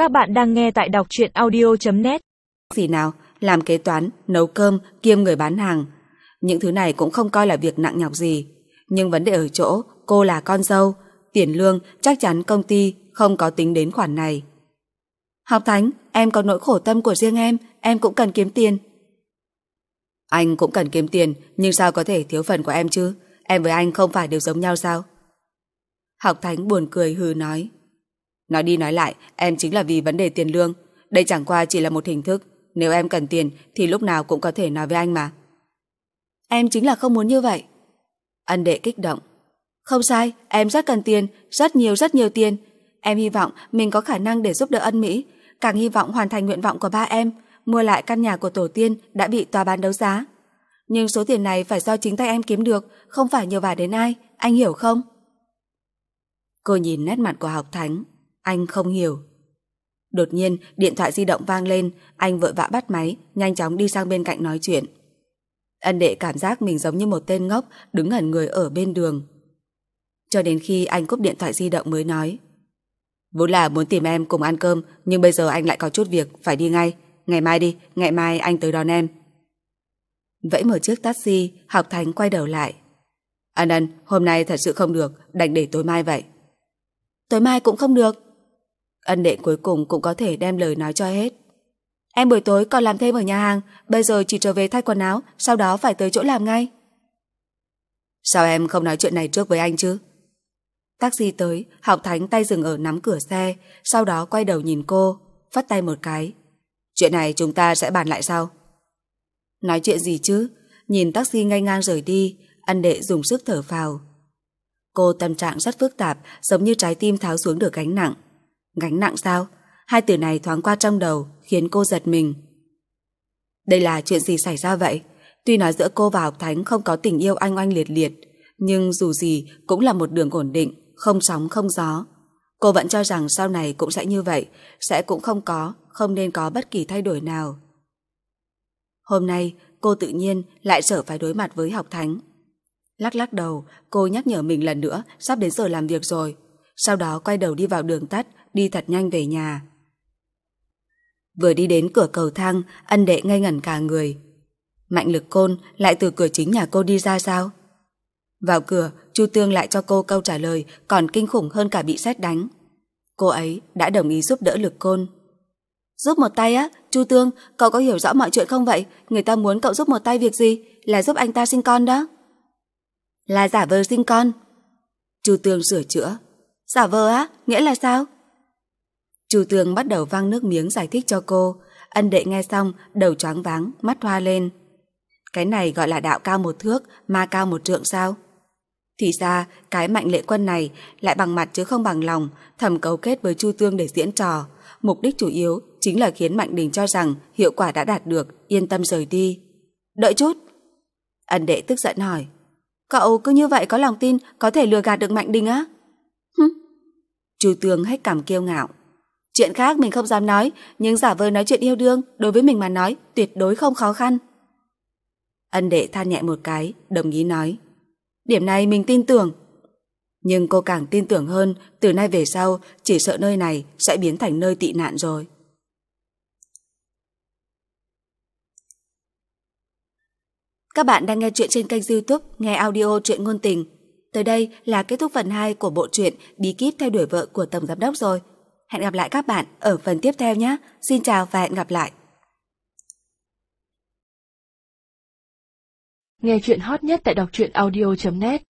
Các bạn đang nghe tại đọc truyện audio.net. Gì nào, làm kế toán, nấu cơm, kiêm người bán hàng. Những thứ này cũng không coi là việc nặng nhọc gì. Nhưng vấn đề ở chỗ, cô là con dâu. Tiền lương, chắc chắn công ty không có tính đến khoản này. Học Thánh, em có nỗi khổ tâm của riêng em cũng cần kiếm tiền. Anh cũng cần kiếm tiền, nhưng sao có thể thiếu phần của em chứ? Em với anh không phải đều giống nhau sao? Học Thánh buồn cười hừ nói. Nói đi nói lại, em chính là vì vấn đề tiền lương. Đây chẳng qua chỉ là một hình thức. Nếu em cần tiền thì lúc nào cũng có thể nói với anh mà. Em chính là không muốn như vậy. Ân Đệ kích động. Không sai, em rất cần tiền, rất nhiều tiền. Em hy vọng mình có khả năng để giúp đỡ Ân Mỹ. Càng hy vọng hoàn thành nguyện vọng của ba em, mua lại căn nhà của tổ tiên đã bị tòa bán đấu giá. Nhưng số tiền này phải do chính tay em kiếm được, không phải nhờ vả đến ai, anh hiểu không? Cô nhìn nét mặt của Học Thánh. Anh không hiểu. Đột nhiên điện thoại di động vang lên. Anh vội vã bắt máy, nhanh chóng đi sang bên cạnh nói chuyện. Ân Đệ cảm giác mình giống như một tên ngốc đứng ngẩn người ở bên đường. Cho đến khi anh cúp điện thoại di động mới nói. Vốn là muốn tìm em cùng ăn cơm, nhưng bây giờ anh lại có chút việc, phải đi ngay. Ngày mai đi, ngày mai anh tới đón em. Vẫy một chiếc taxi, Học Thánh quay đầu lại. Ân, hôm nay thật sự không được, đành để tối mai vậy. Tối mai cũng không được. Ân Đệ cuối cùng cũng có thể đem lời nói cho hết. Em buổi tối còn làm thêm ở nhà hàng, bây giờ chỉ trở về thay quần áo, sau đó phải tới chỗ làm ngay. Sao em không nói chuyện này trước với anh chứ? Taxi tới, Học Thánh tay dừng ở nắm cửa xe, sau đó quay đầu nhìn cô, phất tay một cái. Chuyện này chúng ta sẽ bàn lại sau. Nói chuyện gì chứ? Nhìn taxi ngay ngang rời đi, Ân Đệ dùng sức thở phào. Cô tâm trạng rất phức tạp, giống như trái tim tháo xuống được gánh nặng. Gánh nặng sao? Hai từ này thoáng qua trong đầu, khiến cô giật mình. Đây là chuyện gì xảy ra vậy? Tuy nói giữa cô và Học Thánh không có tình yêu oanh oanh liệt liệt, nhưng dù gì cũng là một đường ổn định, không sóng không gió. Cô vẫn cho rằng sau này cũng sẽ như vậy, sẽ cũng không nên có bất kỳ thay đổi nào. Hôm nay, cô tự nhiên lại sợ phải đối mặt với Học Thánh. Lắc đầu, cô nhắc nhở mình lần nữa sắp đến giờ làm việc rồi. Sau đó quay đầu đi vào đường tắt, đi thật nhanh về nhà. Vừa đi đến cửa cầu thang, Ân Đệ ngây ngẩn cả người. Mạnh Lực Côn lại từ cửa chính nhà cô đi ra sao? Vào cửa, Chu Tương lại cho cô câu trả lời còn kinh khủng hơn cả bị sét đánh. Cô ấy đã đồng ý giúp đỡ Lực Côn. Giúp một tay á? Chu Tương, cậu có hiểu rõ mọi chuyện không vậy? Người ta muốn cậu giúp một tay việc gì? Là giúp anh ta sinh con đó. Là giả vờ sinh con. Chu Tương sửa chữa. Giả vờ á? Nghĩa là sao? Chu Tương bắt đầu văng nước miếng giải thích cho cô. Ân Đệ nghe xong, đầu choáng váng, mắt hoa lên. Cái này gọi là đạo cao một thước, ma cao một trượng sao? Thì ra, cái Mạnh Lệ Quân này lại bằng mặt chứ không bằng lòng, thầm cấu kết với Chu Tương để diễn trò. Mục đích chủ yếu chính là khiến Mạnh Đình cho rằng hiệu quả đã đạt được, yên tâm rời đi. Đợi chút. Ân Đệ tức giận hỏi. Cậu cứ như vậy có lòng tin có thể lừa gạt được Mạnh Đình á? Chu Tương hét cằm kiêu ngạo. Chuyện khác mình không dám nói, nhưng giả vờ nói chuyện yêu đương đối với mình mà nói tuyệt đối không khó khăn. Ân Đệ than nhẹ một cái, đồng ý nói. Điểm này mình tin tưởng. Nhưng cô càng tin tưởng hơn, từ nay về sau chỉ sợ nơi này sẽ biến thành nơi tị nạn rồi. Các bạn đang nghe chuyện trên kênh YouTube Nghe Audio Truyện Ngôn Tình. Tới đây là kết thúc phần 2 của bộ truyện Bí kíp theo đuổi vợ của Tổng Giám đốc rồi. Hẹn gặp lại các bạn ở phần tiếp theo nhé. Xin chào và hẹn gặp lại. Nghe chuyện hot nhất tại đọc truyện audio.net